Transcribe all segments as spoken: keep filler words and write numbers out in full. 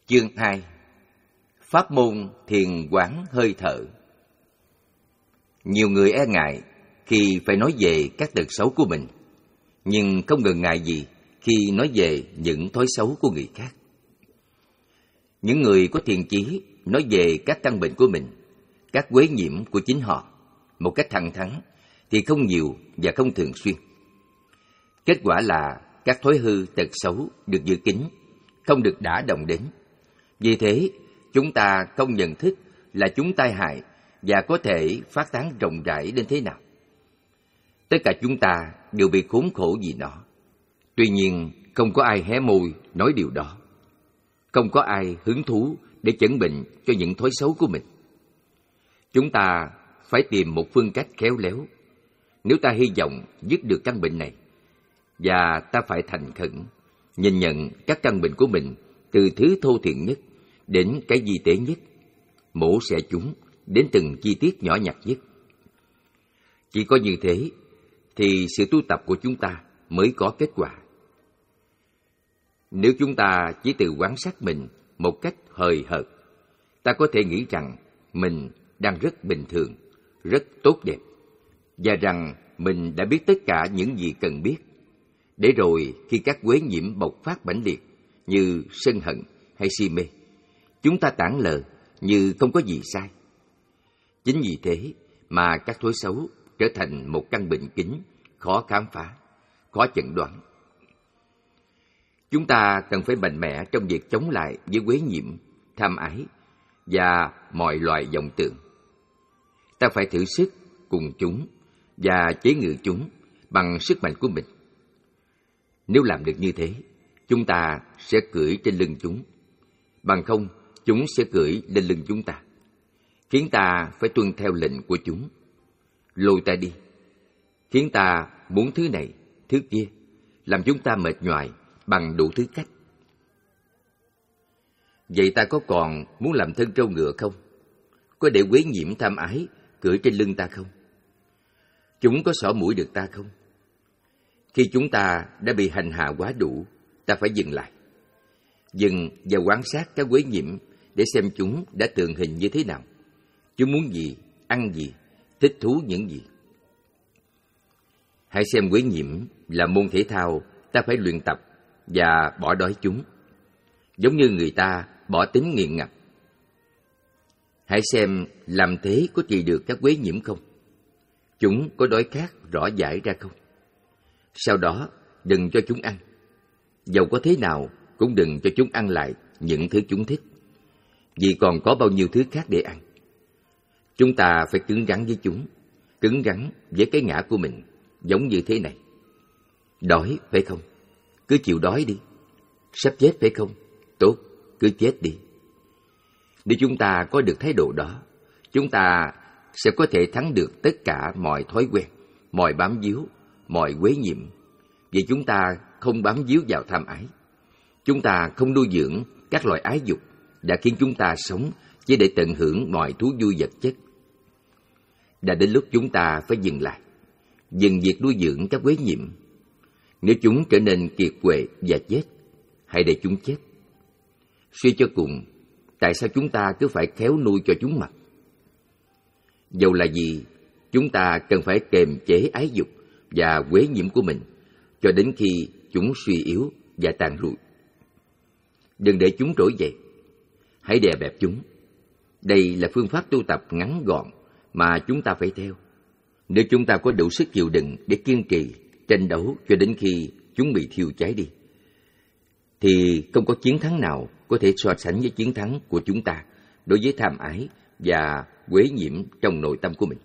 Chương hai. Pháp môn thiền quán hơi thở. Nhiều người e ngại khi phải nói về các tật xấu của mình, nhưng không ngần ngại gì khi nói về những thói xấu của người khác. Những người có thiện chí nói về các căn bệnh của mình, các uế nhiễm của chính họ một cách thẳng thắn thì không nhiều và không thường xuyên. Kết quả là các thói hư tật xấu được giữ kín, không được đả động đến. Vì thế, chúng ta không nhận thức là chúng tai hại và có thể phát tán rộng rãi đến thế nào. Tất cả chúng ta đều bị khốn khổ vì nó. Tuy nhiên, không có ai hé môi nói điều đó. Không có ai hứng thú để chẩn bệnh cho những thói xấu của mình. Chúng ta phải tìm một phương cách khéo léo nếu ta hy vọng dứt được căn bệnh này. Và ta phải thành khẩn nhìn nhận các căn bệnh của mình từ thứ thô thiện nhất đến cái vi tế nhất, mổ xẻ chúng đến từng chi tiết nhỏ nhặt nhất. Chỉ có như thế thì sự tu tập của chúng ta mới có kết quả. Nếu chúng ta chỉ tự quan sát mình một cách hời hợt, ta có thể nghĩ rằng mình đang rất bình thường, rất tốt đẹp, và rằng mình đã biết tất cả những gì cần biết. Để rồi khi các uế nhiễm bộc phát mãnh liệt như sân hận hay si mê, chúng ta tản lờ như không có gì sai. Chính vì thế mà các thói xấu trở thành một căn bệnh kín, khó khám phá, khó chẩn đoán. Chúng ta cần phải mạnh mẽ trong việc chống lại với uế nhiễm, tham ái và mọi loại vọng tưởng. Ta phải thử sức cùng chúng và chế ngự chúng bằng sức mạnh của mình. Nếu làm được như thế, chúng ta sẽ cưỡi trên lưng chúng. Bằng không, chúng sẽ cưỡi lên lưng chúng ta, khiến ta phải tuân theo lệnh của chúng, lôi ta đi, khiến ta muốn thứ này, thứ kia, làm chúng ta mệt nhoài bằng đủ thứ cách. Vậy ta có còn muốn làm thân trâu ngựa không? Có để quấy nhiễm tham ái cưỡi trên lưng ta không? Chúng có xỏ mũi được ta không? Khi chúng ta đã bị hành hạ quá đủ, ta phải dừng lại. Dừng và quan sát các quấy nhiễm để xem chúng đã tượng hình như thế nào. Chúng muốn gì, ăn gì, thích thú những gì. Hãy xem quấy nhiễm là môn thể thao ta phải luyện tập và bỏ đói chúng, giống như người ta bỏ tính nghiện ngập. Hãy xem làm thế có trị được các quấy nhiễm không? Chúng có đói khát rõ rãi ra không? Sau đó, đừng cho chúng ăn. Dầu có thế nào, cũng đừng cho chúng ăn lại những thứ chúng thích, vì còn có bao nhiêu thứ khác để ăn. Chúng ta phải cứng rắn với chúng, cứng rắn với cái ngã của mình, giống như thế này. Đói, phải không? Cứ chịu đói đi. Sắp chết, phải không? Tốt, cứ chết đi. Nếu chúng ta có được thái độ đó, chúng ta sẽ có thể thắng được tất cả mọi thói quen, mọi bám víu, mọi quế nhiễm, vì chúng ta không bám víu vào tham ái. Chúng ta không nuôi dưỡng các loại ái dục đã khiến chúng ta sống chỉ để tận hưởng mọi thú vui vật chất. Đã đến lúc chúng ta phải dừng lại, dừng việc nuôi dưỡng các quế nhiễm. Nếu chúng trở nên kiệt quệ và chết, hãy để chúng chết. Suy cho cùng, tại sao chúng ta cứ phải khéo nuôi cho chúng mặc? Dầu là gì, chúng ta cần phải kiềm chế ái dục và quế nhiễm của mình cho đến khi chúng suy yếu và tàn lụi. Đừng để chúng trỗi dậy, hãy đè bẹp chúng. Đây là phương pháp tu tập ngắn gọn mà chúng ta phải theo. Nếu chúng ta có đủ sức chịu đựng để kiên trì, tranh đấu cho đến khi chúng bị thiêu cháy đi, thì không có chiến thắng nào có thể so sánh với chiến thắng của chúng ta đối với tham ái và quế nhiễm trong nội tâm của mình.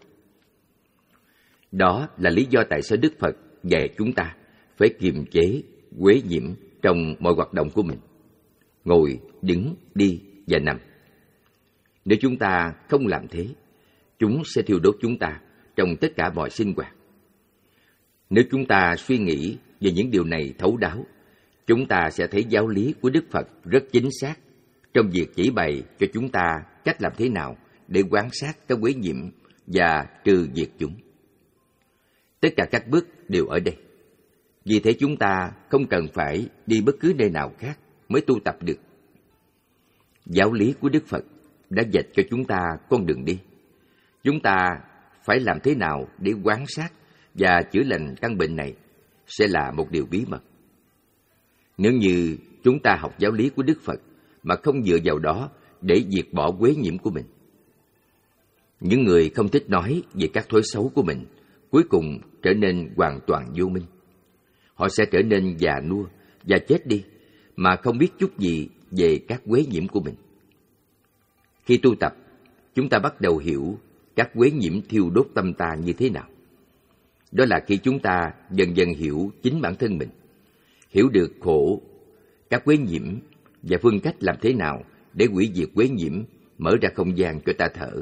Đó là lý do tại sao Đức Phật dạy chúng ta phải kiềm chế quế nhiễm trong mọi hoạt động của mình, ngồi, đứng, đi và nằm. Nếu chúng ta không làm thế, chúng sẽ thiêu đốt chúng ta trong tất cả mọi sinh hoạt. Nếu chúng ta suy nghĩ về những điều này thấu đáo, chúng ta sẽ thấy giáo lý của Đức Phật rất chính xác trong việc chỉ bày cho chúng ta cách làm thế nào để quan sát các quế nhiễm và trừ diệt chúng. Tất cả các bước đều ở đây. Vì thế chúng ta không cần phải đi bất cứ nơi nào khác mới tu tập được. Giáo lý của Đức Phật đã dạch cho chúng ta con đường đi. Chúng ta phải làm thế nào để quan sát và chữa lành căn bệnh này sẽ là một điều bí mật. Nếu như chúng ta học giáo lý của Đức Phật mà không dựa vào đó để diệt bỏ uế nhiễm của mình, những người không thích nói về các thói xấu của mình cuối cùng trở nên hoàn toàn vô minh. Họ sẽ trở nên già nua và chết đi mà không biết chút gì về các uế nhiễm của mình. Khi tu tập, chúng ta bắt đầu hiểu các uế nhiễm thiêu đốt tâm ta như thế nào. Đó là khi chúng ta dần dần hiểu chính bản thân mình, hiểu được khổ, các uế nhiễm và phương cách làm thế nào để hủy diệt uế nhiễm, mở ra không gian cho ta thở.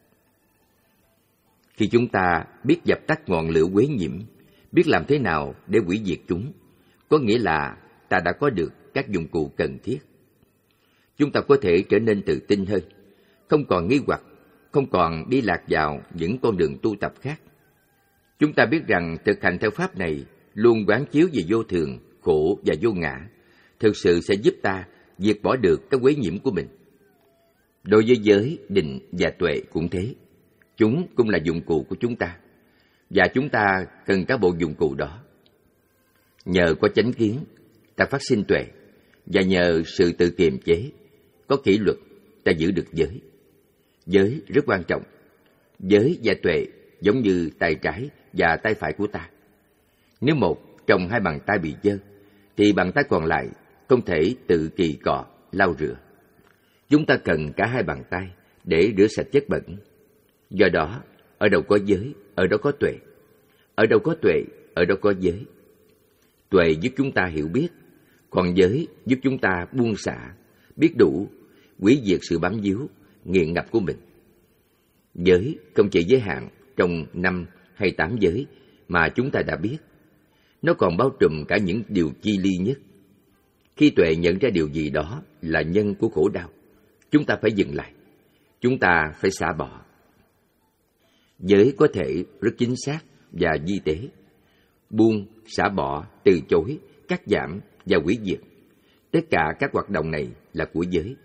Khi chúng ta biết dập tắt ngọn lửa uế nhiễm, biết làm thế nào để hủy diệt chúng, có nghĩa là ta đã có được các dụng cụ cần thiết. Chúng ta có thể trở nên tự tin hơn, không còn nghi hoặc, không còn đi lạc vào những con đường tu tập khác. Chúng ta biết rằng thực hành theo pháp này luôn quán chiếu về vô thường, khổ và vô ngã, thực sự sẽ giúp ta diệt bỏ được các uế nhiễm của mình. Đối với giới, định và tuệ cũng thế. Chúng cũng là dụng cụ của chúng ta, và chúng ta cần các bộ dụng cụ đó. Nhờ có chánh kiến, ta phát sinh tuệ, và nhờ sự tự kiềm chế, có kỷ luật, ta giữ được giới. Giới rất quan trọng. Giới và tuệ giống như tay trái và tay phải của ta. Nếu một trong hai bàn tay bị dơ, thì bàn tay còn lại không thể tự kỳ cọ, lau rửa. Chúng ta cần cả hai bàn tay để rửa sạch chất bẩn. Do đó, ở đâu có giới, ở đó có tuệ. Ở đâu có tuệ, ở đó có giới. Tuệ giúp chúng ta hiểu biết, còn giới giúp chúng ta buông xả, biết đủ, hủy diệt sự bám víu, nghiện ngập của mình. Giới không chỉ giới hạn trong năm hay tám giới mà chúng ta đã biết. Nó còn bao trùm cả những điều chi ly nhất. Khi tuệ nhận ra điều gì đó là nhân của khổ đau, chúng ta phải dừng lại. Chúng ta phải xả bỏ. Giới có thể rất chính xác và vi tế. Buông, xả bỏ, từ chối, cắt giảm và hủy diệt. Tất cả các hoạt động này là của giới.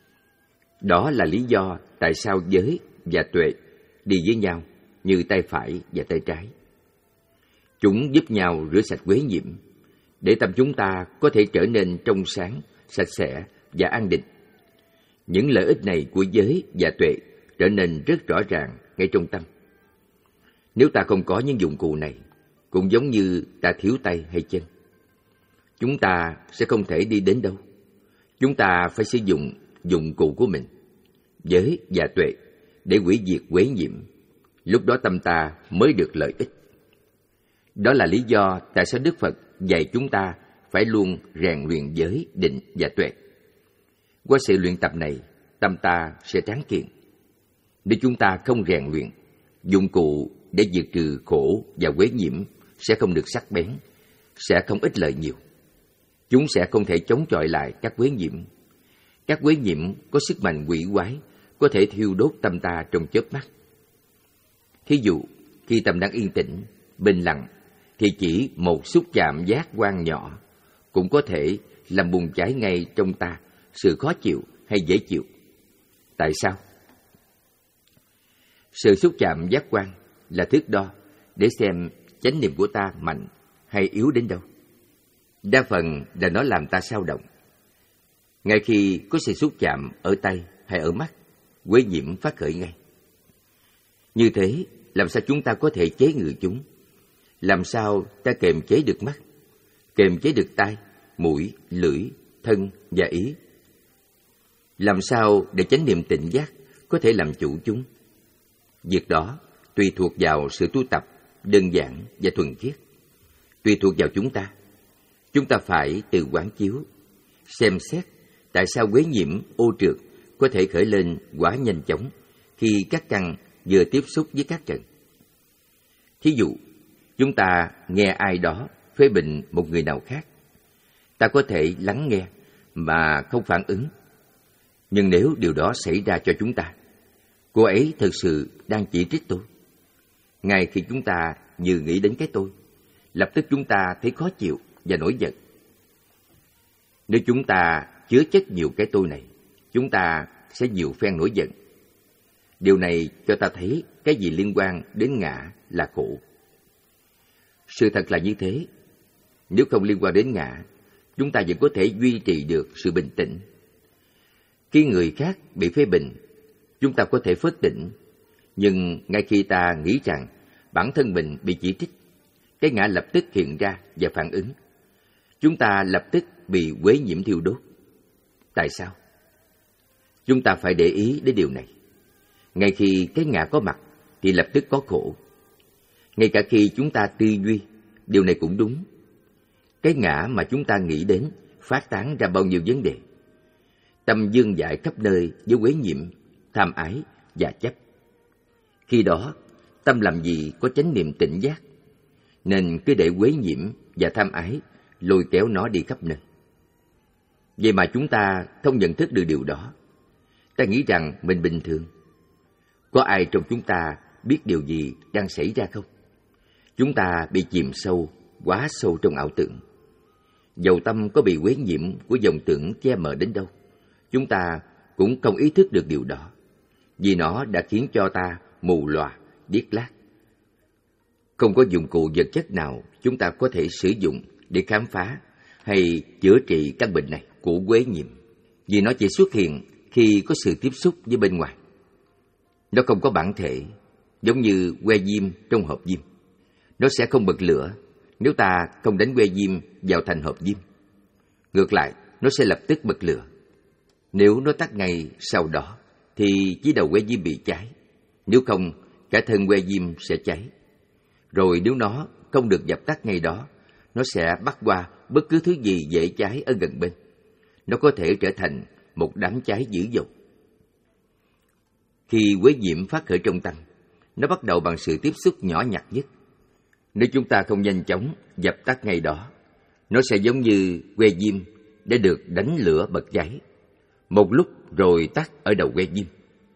Đó là lý do tại sao giới và tuệ đi với nhau như tay phải và tay trái. Chúng giúp nhau rửa sạch uế nhiễm, để tâm chúng ta có thể trở nên trong sáng, sạch sẽ và an định. Những lợi ích này của giới và tuệ trở nên rất rõ ràng ngay trong tâm. Nếu ta không có những dụng cụ này, cũng giống như ta thiếu tay hay chân, chúng ta sẽ không thể đi đến đâu. Chúng ta phải sử dụng dụng cụ của mình, giới và tuệ, để hủy diệt uế nhiễm. Lúc đó tâm ta mới được lợi ích. Đó là lý do tại sao Đức Phật dạy chúng ta phải luôn rèn luyện giới, định và tuệ. Qua sự luyện tập này, tâm ta sẽ tráng kiện. Nếu chúng ta không rèn luyện, dụng cụ để diệt trừ khổ và uế nhiễm sẽ không được sắc bén, sẽ không ích lợi nhiều. Chúng sẽ không thể chống chọi lại các uế nhiễm. Các uế nhiễm có sức mạnh quỷ quái, có thể thiêu đốt tâm ta trong chớp mắt. Thí dụ, khi tâm đang yên tĩnh, bình lặng, thì chỉ một xúc chạm giác quan nhỏ cũng có thể làm bùng cháy ngay trong ta sự khó chịu hay dễ chịu. Tại sao? Sự xúc chạm giác quan là thước đo để xem chánh niệm của ta mạnh hay yếu đến đâu. Đa phần là nó làm ta xao động. Ngay khi có sự xúc chạm ở tay hay ở mắt, uế nhiễm phát khởi ngay. Như thế, làm sao chúng ta có thể chế ngự chúng? Làm sao ta kiềm chế được mắt, kiềm chế được tai, mũi, lưỡi, thân và ý? Làm sao để chánh niệm tỉnh giác có thể làm chủ chúng? Việc đó tùy thuộc vào sự tu tập đơn giản và thuần khiết. Tùy thuộc vào chúng ta. Chúng ta phải tự quán chiếu, xem xét tại sao uế nhiễm ô trượt có thể khởi lên quá nhanh chóng khi các căn vừa tiếp xúc với các trần. Thí dụ, chúng ta nghe ai đó phê bình một người nào khác. Ta có thể lắng nghe mà không phản ứng. Nhưng nếu điều đó xảy ra cho chúng ta, cô ấy thực sự đang chỉ trích tôi. Ngay khi chúng ta vừa nghĩ đến cái tôi, lập tức chúng ta thấy khó chịu và nổi giận. Nếu chúng ta chứa chất nhiều cái tôi này, chúng ta sẽ nhiều phen nổi giận. Điều này cho ta thấy cái gì liên quan đến ngã là khổ. Sự thật là như thế. Nếu không liên quan đến ngã, chúng ta vẫn có thể duy trì được sự bình tĩnh. Khi người khác bị phê bình, chúng ta có thể phớt tỉnh. Nhưng ngay khi ta nghĩ rằng bản thân mình bị chỉ trích, cái ngã lập tức hiện ra và phản ứng. Chúng ta lập tức bị uế nhiễm thiêu đốt. Tại sao? Chúng ta phải để ý đến điều này. Ngay khi cái ngã có mặt thì lập tức có khổ. Ngay cả khi chúng ta tư duy, điều này cũng đúng. Cái ngã mà chúng ta nghĩ đến phát tán ra bao nhiêu vấn đề. Tâm dương dại khắp nơi với uế nhiễm, tham ái và chấp. Khi đó, tâm làm gì có chánh niệm tỉnh giác, nên cứ để uế nhiễm và tham ái lôi kéo nó đi khắp nơi. Vậy mà chúng ta không nhận thức được điều đó. Ta nghĩ rằng mình bình thường. Có ai trong chúng ta biết điều gì đang xảy ra không? Chúng ta bị chìm sâu, quá sâu trong ảo tưởng. Dầu tâm có bị uế nhiễm của dòng tưởng che mờ đến đâu, chúng ta cũng không ý thức được điều đó, vì nó đã khiến cho ta mù lòa, điếc lác. Không có dụng cụ vật chất nào chúng ta có thể sử dụng để khám phá hay chữa trị căn bệnh này của uế nhiễm, vì nó chỉ xuất hiện khi có sự tiếp xúc với bên ngoài. Nó không có bản thể, giống như que diêm trong hộp diêm. Nó sẽ không bật lửa nếu ta không đánh que diêm vào thành hộp diêm. Ngược lại, nó sẽ lập tức bật lửa. Nếu nó tắt ngay sau đó, thì chỉ đầu que diêm bị cháy. Nếu không, cả thân que diêm sẽ cháy. Rồi nếu nó không được dập tắt ngay đó, nó sẽ bắt qua bất cứ thứ gì dễ cháy ở gần bên. Nó có thể trở thành một đám cháy dữ dội. Khi uế nhiễm phát khởi trong tâm, nó bắt đầu bằng sự tiếp xúc nhỏ nhặt nhất. Nếu chúng ta không nhanh chóng dập tắt ngay đó, nó sẽ giống như que diêm đã được đánh lửa bật cháy, một lúc rồi tắt ở đầu que diêm.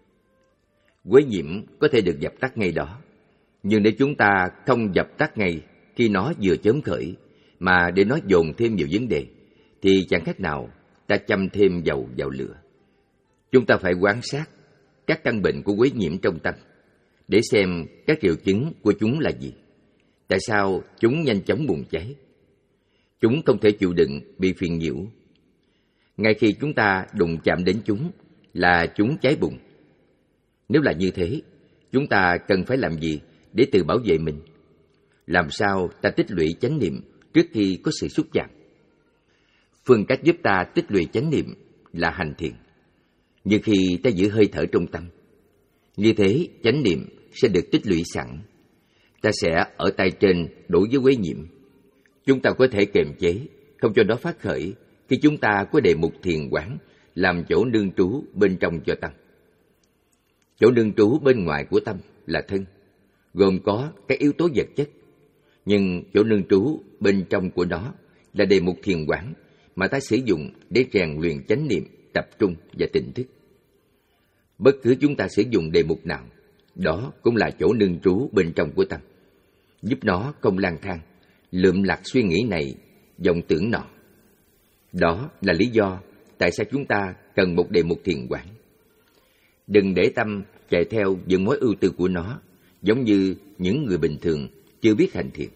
Uế nhiễm có thể được dập tắt ngay đó, nhưng nếu chúng ta không dập tắt ngay khi nó vừa chớm khởi, mà để nó dồn thêm nhiều vấn đề, thì chẳng khác nào ta châm thêm dầu vào lửa. Chúng ta phải quan sát các căn bệnh của uế nhiễm trong tâm, để xem các triệu chứng của chúng là gì. Tại sao chúng nhanh chóng bùng cháy? Chúng không thể chịu đựng bị phiền nhiễu. Ngay khi chúng ta đụng chạm đến chúng là chúng cháy bùng. Nếu là như thế, chúng ta cần phải làm gì để tự bảo vệ mình? Làm sao ta tích lũy chánh niệm trước khi có sự xúc chạm? Phương cách giúp ta tích lũy chánh niệm là hành thiền. Như khi ta giữ hơi thở trong tâm, như thế chánh niệm sẽ được tích lũy sẵn. Ta sẽ ở tay trên đối với uế nhiễm. Chúng ta có thể kiềm chế, không cho nó phát khởi khi chúng ta có đề mục thiền quán làm chỗ nương trú bên trong cho tâm. Chỗ nương trú bên ngoài của tâm là thân, gồm có các yếu tố vật chất. Nhưng chỗ nương trú bên trong của nó là đề mục thiền quán mà ta sử dụng để rèn luyện chánh niệm, tập trung và tỉnh thức. Bất cứ chúng ta sử dụng đề mục nào, đó cũng là chỗ nương trú bên trong của tâm, giúp nó không lang thang, lượm lặt suy nghĩ này, vọng tưởng nọ. Đó là lý do tại sao chúng ta cần một đề mục thiền quán. Đừng để tâm chạy theo những mối ưu tư của nó, giống như những người bình thường chưa biết hành thiền.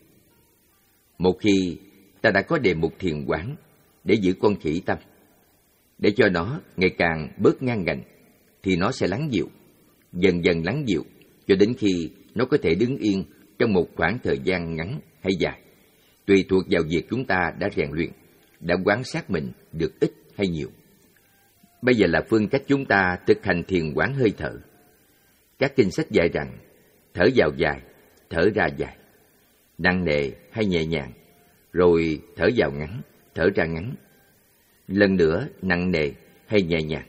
Một khi ta đã có đề mục thiền quán để giữ con khỉ tâm, để cho nó ngày càng bớt ngang ngạnh, thì nó sẽ lắng dịu, dần dần lắng dịu, cho đến khi nó có thể đứng yên trong một khoảng thời gian ngắn hay dài, tùy thuộc vào việc chúng ta đã rèn luyện, đã quan sát mình được ít hay nhiều. Bây giờ là phương cách chúng ta thực hành thiền quán hơi thở. Các kinh sách dạy rằng thở vào dài, thở ra dài, nặng nề hay nhẹ nhàng, rồi thở vào ngắn, thở ra ngắn, lần nữa nặng nề hay nhẹ nhàng.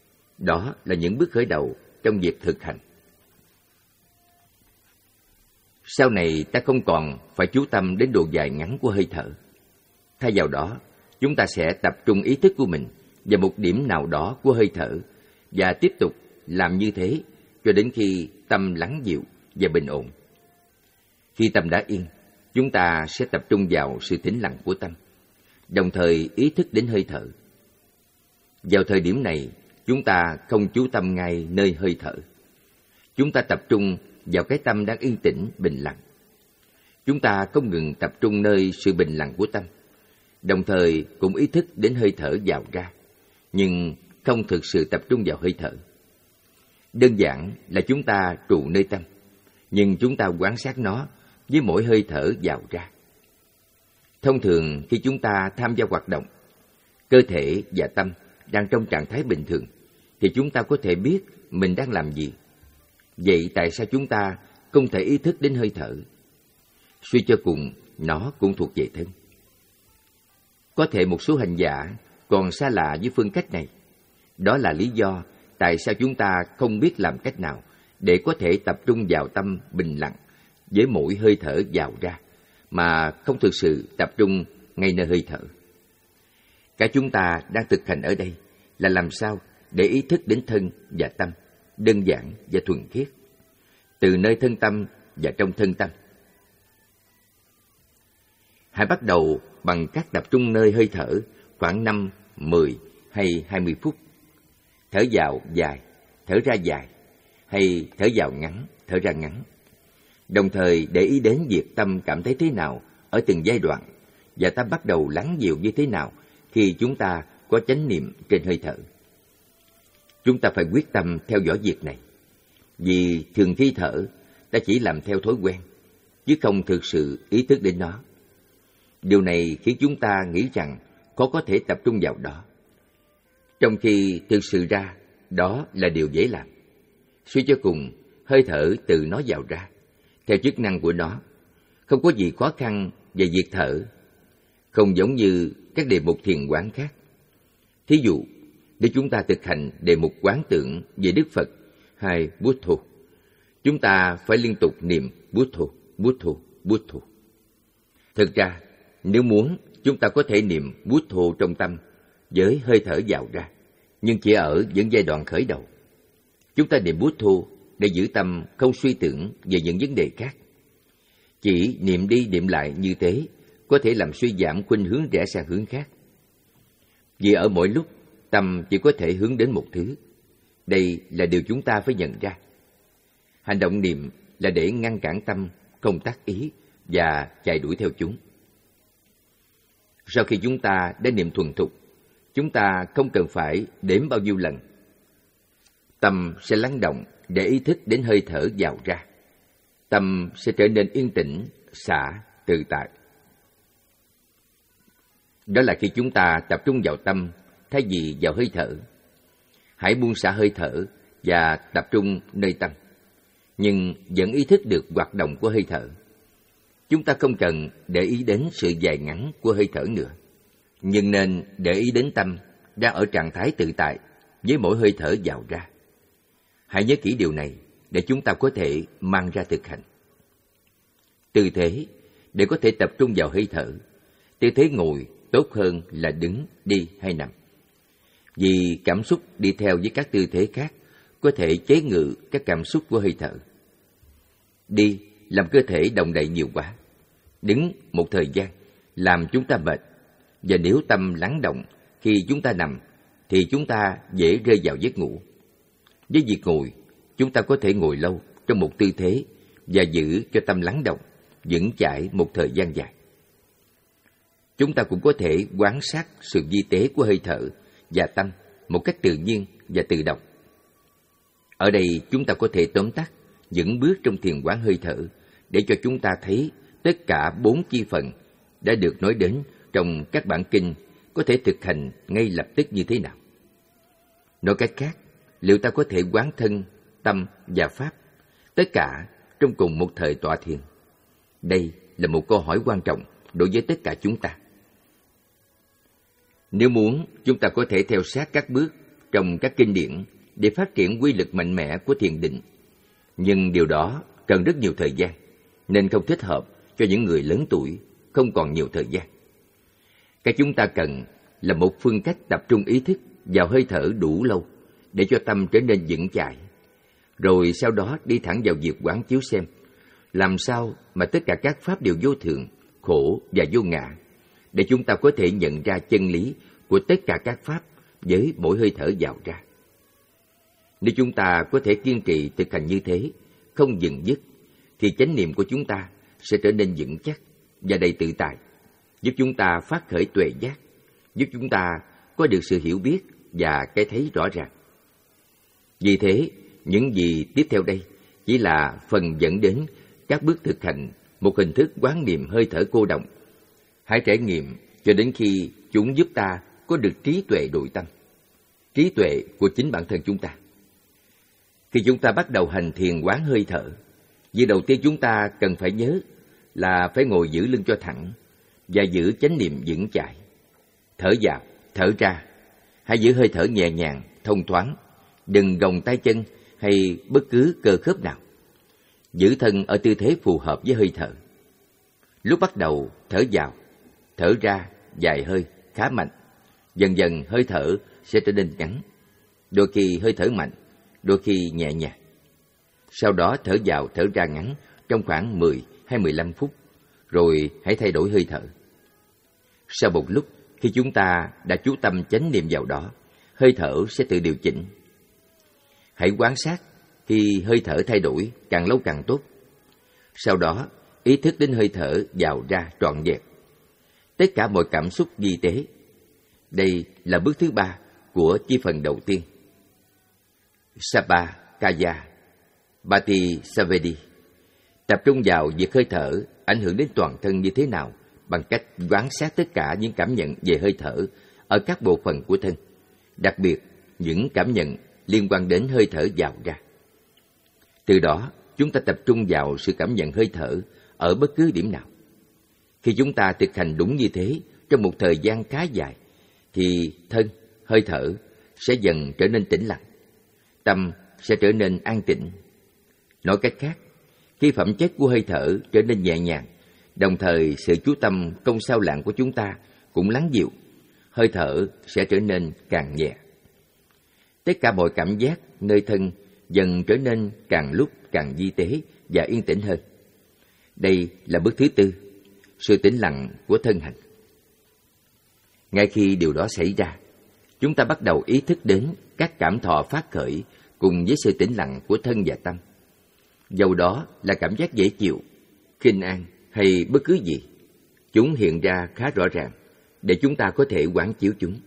Đó là những bước khởi đầu trong việc thực hành. Sau này ta không còn phải chú tâm đến độ dài ngắn của hơi thở. Thay vào đó, chúng ta sẽ tập trung ý thức của mình vào một điểm nào đó của hơi thở và tiếp tục làm như thế cho đến khi tâm lắng dịu và bình ổn. Khi tâm đã yên, chúng ta sẽ tập trung vào sự tĩnh lặng của tâm, đồng thời ý thức đến hơi thở. Vào thời điểm này, chúng ta không chú tâm ngay nơi hơi thở. Chúng ta tập trung vào cái tâm đang yên tĩnh, bình lặng. Chúng ta không ngừng tập trung nơi sự bình lặng của tâm, đồng thời cũng ý thức đến hơi thở vào ra, nhưng không thực sự tập trung vào hơi thở. Đơn giản là chúng ta trụ nơi tâm, nhưng chúng ta quan sát nó với mỗi hơi thở vào ra. Thông thường khi chúng ta tham gia hoạt động, cơ thể và tâm đang trong trạng thái bình thường, thì chúng ta có thể biết mình đang làm gì. Vậy tại sao chúng ta không thể ý thức đến hơi thở? Suy cho cùng, nó cũng thuộc về thân. Có thể một số hành giả còn xa lạ với phương cách này. Đó là lý do tại sao chúng ta không biết làm cách nào để có thể tập trung vào tâm bình lặng với mỗi hơi thở vào ra, mà không thực sự tập trung ngay nơi hơi thở. Cả chúng ta đang thực hành ở đây là làm sao để ý thức đến thân và tâm, đơn giản và thuần khiết, từ nơi thân tâm và trong thân tâm. Hãy bắt đầu bằng cách tập trung nơi hơi thở khoảng năm, mười hay hai mươi phút. Thở vào dài, thở ra dài, hay thở vào ngắn, thở ra ngắn. Đồng thời để ý đến việc tâm cảm thấy thế nào ở từng giai đoạn, và ta bắt đầu lắng dịu như thế nào khi chúng ta có chánh niệm trên hơi thở. Chúng ta phải quyết tâm theo dõi việc này, vì thường khi thở, ta chỉ làm theo thói quen, chứ không thực sự ý thức đến nó. Điều này khiến chúng ta nghĩ rằng khó có thể tập trung vào đó, trong khi thực sự ra, đó là điều dễ làm. Suy cho cùng, hơi thở từ nó vào ra, theo chức năng của nó, không có gì khó khăn về việc thở, không giống như các đề mục thiền quán khác. Thí dụ, nếu chúng ta thực hành đề mục quán tưởng về Đức Phật hay Buddha, chúng ta phải liên tục niệm Buddha, Buddha, Buddha. Thực ra, nếu muốn, chúng ta có thể niệm Buddha trong tâm với hơi thở vào ra, nhưng chỉ ở những giai đoạn khởi đầu. Chúng ta niệm Buddha để giữ tâm không suy tưởng về những vấn đề khác. Chỉ niệm đi niệm lại như thế có thể làm suy giảm khuynh hướng rẽ sang hướng khác. Vì ở mỗi lúc, tâm chỉ có thể hướng đến một thứ. Đây là điều chúng ta phải nhận ra. Hành động niệm là để ngăn cản tâm không tác ý và chạy đuổi theo chúng. Sau khi chúng ta đã niệm thuần thục, chúng ta không cần phải đếm bao nhiêu lần. Tâm sẽ lắng động để ý thức đến hơi thở vào ra. Tâm sẽ trở nên yên tĩnh, xả, tự tại. Đó là khi chúng ta tập trung vào tâm thay vì vào hơi thở. Hãy buông xả hơi thở và tập trung nơi tâm, nhưng vẫn ý thức được hoạt động của hơi thở. Chúng ta không cần để ý đến sự dài ngắn của hơi thở nữa, nhưng nên để ý đến tâm đang ở trạng thái tự tại với mỗi hơi thở vào ra. Hãy nhớ kỹ điều này để chúng ta có thể mang ra thực hành. Tư thế để có thể tập trung vào hơi thở. Tư thế ngồi tốt hơn là đứng, đi hay nằm. Vì cảm xúc đi theo với các tư thế khác có thể chế ngự các cảm xúc của hơi thở. Đi làm cơ thể động đậy nhiều quá. Đứng một thời gian làm chúng ta mệt. Và nếu tâm lắng động khi chúng ta nằm thì chúng ta dễ rơi vào giấc ngủ. Với việc ngồi, chúng ta có thể ngồi lâu trong một tư thế và giữ cho tâm lắng động, vững chãi một thời gian dài. Chúng ta cũng có thể quan sát sự vi tế của hơi thở và tâm một cách tự nhiên và tự động. Ở đây chúng ta có thể tóm tắt những bước trong thiền quán hơi thở để cho chúng ta thấy tất cả bốn chi phần đã được nói đến trong các bản kinh có thể thực hành ngay lập tức như thế nào. Nói cách khác, liệu ta có thể quán thân, tâm và pháp, tất cả trong cùng một thời tọa thiền? Đây là một câu hỏi quan trọng đối với tất cả chúng ta. Nếu muốn, chúng ta có thể theo sát các bước trong các kinh điển để phát triển quy lực mạnh mẽ của thiền định. Nhưng điều đó cần rất nhiều thời gian, nên không thích hợp cho những người lớn tuổi, không còn nhiều thời gian. Cái chúng ta cần là một phương cách tập trung ý thức vào hơi thở đủ lâu để cho tâm trở nên vững chãi. Rồi sau đó đi thẳng vào việc quán chiếu xem làm sao mà tất cả các pháp đều vô thường, khổ và vô ngã, để chúng ta có thể nhận ra chân lý của tất cả các pháp với mỗi hơi thở vào ra. Nếu chúng ta có thể kiên trì thực hành như thế, không dừng dứt, thì chánh niệm của chúng ta sẽ trở nên vững chắc và đầy tự tại, giúp chúng ta phát khởi tuệ giác, giúp chúng ta có được sự hiểu biết và cái thấy rõ ràng. Vì thế, những gì tiếp theo đây chỉ là phần dẫn đến các bước thực hành một hình thức quán niệm hơi thở cô đọng. Hãy trải nghiệm cho đến khi chúng giúp ta có được trí tuệ nội tâm, trí tuệ của chính bản thân chúng ta. Khi chúng ta bắt đầu hành thiền quán hơi thở, việc đầu tiên chúng ta cần phải nhớ là phải ngồi giữ lưng cho thẳng và giữ chánh niệm vững chãi. Thở vào, thở ra, hãy giữ hơi thở nhẹ nhàng, thông thoáng, đừng gồng tay chân hay bất cứ cơ khớp nào. Giữ thân ở tư thế phù hợp với hơi thở. Lúc bắt đầu thở vào, thở ra dài hơi, khá mạnh. Dần dần hơi thở sẽ trở nên ngắn, đôi khi hơi thở mạnh, đôi khi nhẹ nhàng. Sau đó thở vào thở ra ngắn trong khoảng mười hay mười lăm phút, rồi hãy thay đổi hơi thở. Sau một lúc, khi chúng ta đã chú tâm chánh niệm vào đó, hơi thở sẽ tự điều chỉnh. Hãy quan sát khi hơi thở thay đổi, càng lâu càng tốt. Sau đó, ý thức đến hơi thở vào ra trọn vẹn. Tất cả mọi cảm xúc vi tế. Đây là bước thứ ba của chi phần đầu tiên. Sapa Kaya Bati Savedi. Tập trung vào việc hơi thở ảnh hưởng đến toàn thân như thế nào bằng cách quan sát tất cả những cảm nhận về hơi thở ở các bộ phận của thân, đặc biệt những cảm nhận liên quan đến hơi thở vào ra. Từ đó, chúng ta tập trung vào sự cảm nhận hơi thở ở bất cứ điểm nào. Khi chúng ta thực hành đúng như thế trong một thời gian khá dài, thì thân, hơi thở sẽ dần trở nên tĩnh lặng, tâm sẽ trở nên an tịnh. Nói cách khác, khi phẩm chất của hơi thở trở nên nhẹ nhàng, đồng thời sự chú tâm không sao lãng của chúng ta cũng lắng dịu, hơi thở sẽ trở nên càng nhẹ. Tất cả mọi cảm giác nơi thân dần trở nên càng lúc càng vi tế và yên tĩnh hơn. Đây là bước thứ tư, sự tĩnh lặng của thân hành. Ngay khi điều đó xảy ra, chúng ta bắt đầu ý thức đến các cảm thọ phát khởi cùng với sự tĩnh lặng của thân và tâm. Dầu đó là cảm giác dễ chịu, khinh an hay bất cứ gì, chúng hiện ra khá rõ ràng để chúng ta có thể quán chiếu chúng.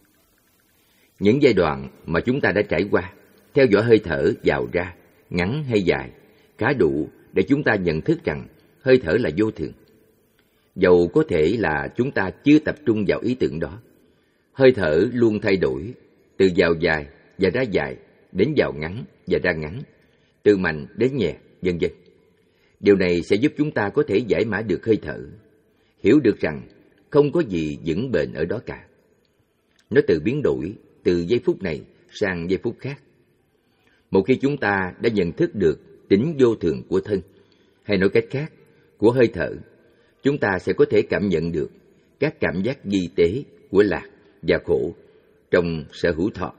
Những giai đoạn mà chúng ta đã trải qua, theo dõi hơi thở vào ra, ngắn hay dài, khá đủ để chúng ta nhận thức rằng hơi thở là vô thường. Dầu có thể là chúng ta chưa tập trung vào ý tưởng đó, hơi thở luôn thay đổi, từ vào dài và ra dài đến vào ngắn và ra ngắn, từ mạnh đến nhẹ, vân vân. Điều này sẽ giúp chúng ta có thể giải mã được hơi thở, hiểu được rằng không có gì vững bền ở đó cả. Nó tự biến đổi từ giây phút này sang giây phút khác. Một khi chúng ta đã nhận thức được tính vô thường của thân, hay nói cách khác, của hơi thở, chúng ta sẽ có thể cảm nhận được các cảm giác vi tế của lạc và khổ trong sở hữu thọ.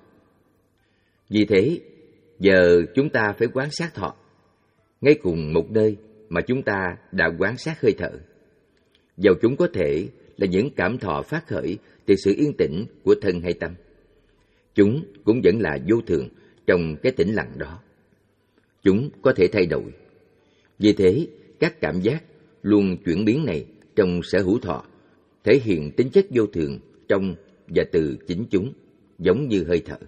Vì thế, giờ chúng ta phải quan sát thọ, ngay cùng một nơi mà chúng ta đã quan sát hơi thở. Dầu chúng có thể là những cảm thọ phát khởi từ sự yên tĩnh của thân hay tâm, chúng cũng vẫn là vô thường trong cái tĩnh lặng đó. Chúng có thể thay đổi. Vì thế, các cảm giác luôn chuyển biến này trong sở hữu thọ thể hiện tính chất vô thường trong và từ chính chúng, giống như hơi thở.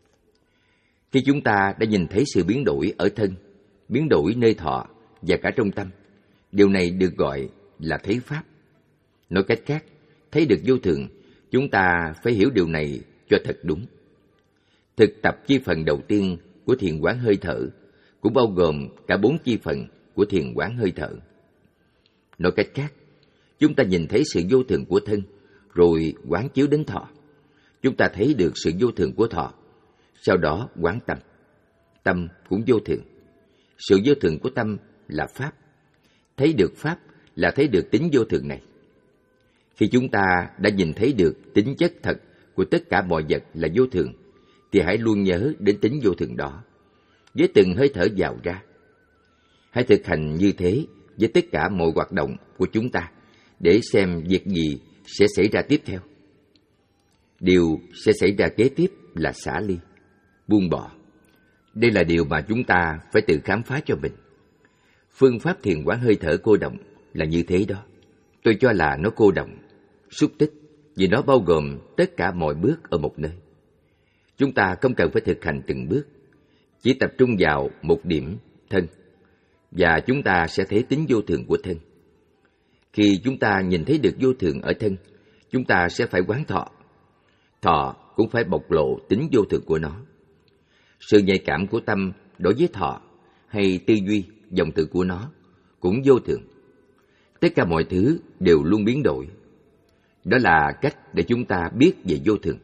Khi chúng ta đã nhìn thấy sự biến đổi ở thân, biến đổi nơi thọ và cả trong tâm, điều này được gọi là thấy pháp. Nói cách khác, thấy được vô thường, chúng ta phải hiểu điều này cho thật đúng. Thực tập chi phần đầu tiên của thiền quán hơi thở cũng bao gồm cả bốn chi phần của thiền quán hơi thở. Nói cách khác, chúng ta nhìn thấy sự vô thường của thân, rồi quán chiếu đến thọ. Chúng ta thấy được sự vô thường của thọ, sau đó quán tâm. Tâm cũng vô thường. Sự vô thường của tâm là pháp. Thấy được pháp là thấy được tính vô thường này. Khi chúng ta đã nhìn thấy được tính chất thật của tất cả mọi vật là vô thường, thì hãy luôn nhớ đến tính vô thường đó, với từng hơi thở vào ra. Hãy thực hành như thế với tất cả mọi hoạt động của chúng ta, để xem việc gì sẽ xảy ra tiếp theo. Điều sẽ xảy ra kế tiếp là xả ly, buông bỏ. Đây là điều mà chúng ta phải tự khám phá cho mình. Phương pháp thiền quán hơi thở cô đọng là như thế đó. Tôi cho là nó cô đọng, xúc tích, vì nó bao gồm tất cả mọi bước ở một nơi. Chúng ta không cần phải thực hành từng bước, chỉ tập trung vào một điểm, thân, và chúng ta sẽ thấy tính vô thường của thân. Khi chúng ta nhìn thấy được vô thường ở thân, chúng ta sẽ phải quán thọ. Thọ cũng phải bộc lộ tính vô thường của nó. Sự nhạy cảm của tâm đối với thọ hay tư duy, dòng từ của nó cũng vô thường. Tất cả mọi thứ đều luôn biến đổi. Đó là cách để chúng ta biết về vô thường.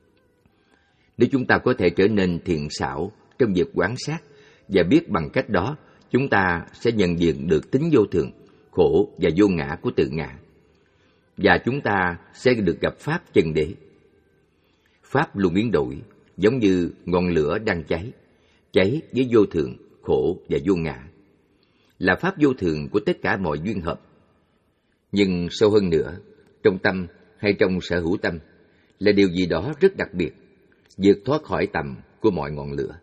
Nếu chúng ta có thể trở nên thiện xảo trong việc quan sát và biết bằng cách đó, chúng ta sẽ nhận diện được tính vô thường, khổ và vô ngã của tự ngã. Và chúng ta sẽ được gặp Pháp chân đế. Pháp luôn biến đổi, giống như ngọn lửa đang cháy, cháy với vô thường, khổ và vô ngã. Là Pháp vô thường của tất cả mọi duyên hợp. Nhưng sâu hơn nữa, trong tâm hay trong sở hữu tâm, là điều gì đó rất đặc biệt, vượt thoát khỏi tầm của mọi ngọn lửa.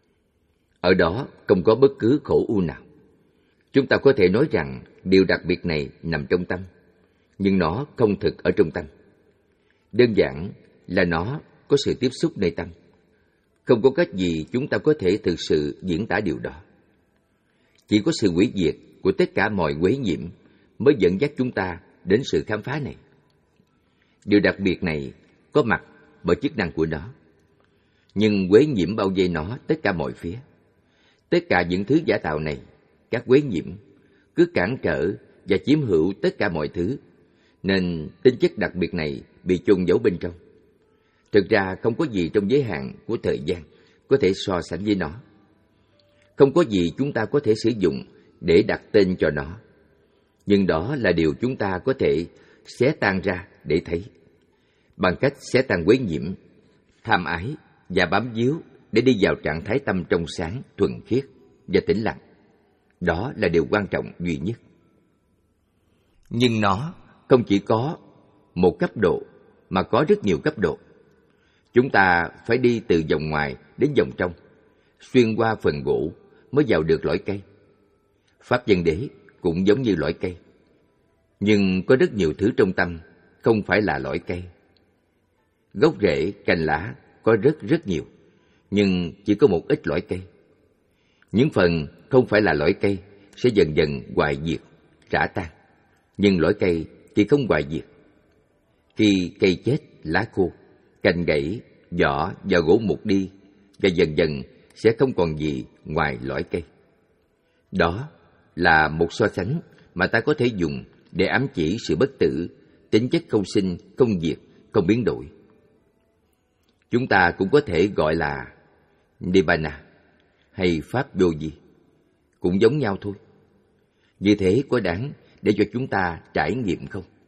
Ở đó không có bất cứ khổ u nào. Chúng ta có thể nói rằng điều đặc biệt này nằm trong tâm, nhưng nó không thực ở trong tâm. Đơn giản là nó có sự tiếp xúc nơi tâm. Không có cách gì chúng ta có thể thực sự diễn tả điều đó. Chỉ có sự hủy diệt của tất cả mọi quấy nhiễm mới dẫn dắt chúng ta đến sự khám phá này. Điều đặc biệt này có mặt bởi chức năng của nó, nhưng quấy nhiễm bao vây nó tất cả mọi phía. Tất cả những thứ giả tạo này, các quấy nhiễm, cứ cản trở và chiếm hữu tất cả mọi thứ, nên tính chất đặc biệt này bị chôn giấu bên trong. Thực ra không có gì trong giới hạn của thời gian có thể so sánh với nó. Không có gì chúng ta có thể sử dụng để đặt tên cho nó. Nhưng đó là điều chúng ta có thể xé tan ra để thấy. Bằng cách xé tan quấy nhiễm, tham ái và bám víu để đi vào trạng thái tâm trong sáng, thuần khiết và tĩnh lặng. Đó là điều quan trọng duy nhất. Nhưng nó không chỉ có một cấp độ, mà có rất nhiều cấp độ. Chúng ta phải đi từ vòng ngoài đến vòng trong, xuyên qua phần gỗ mới vào được lõi cây. Pháp Chân Đế cũng giống như lõi cây. Nhưng có rất nhiều thứ trong tâm không phải là lõi cây. Gốc rễ, cành lá có rất rất nhiều, nhưng chỉ có một ít lõi cây. Những phần không phải là lõi cây sẽ dần dần hoại diệt, rã tan. Nhưng lõi cây thì không hoại diệt. Khi cây chết, lá khô, cành gãy, vỏ và gỗ mục đi, và dần dần sẽ không còn gì ngoài lõi cây. Đó là một so sánh mà ta có thể dùng để ám chỉ sự bất tử, tính chất không sinh, không diệt, không biến đổi. Chúng ta cũng có thể gọi là Nibbana hay Pháp vô vi, cũng giống nhau thôi. Như thế có đáng để cho chúng ta trải nghiệm không?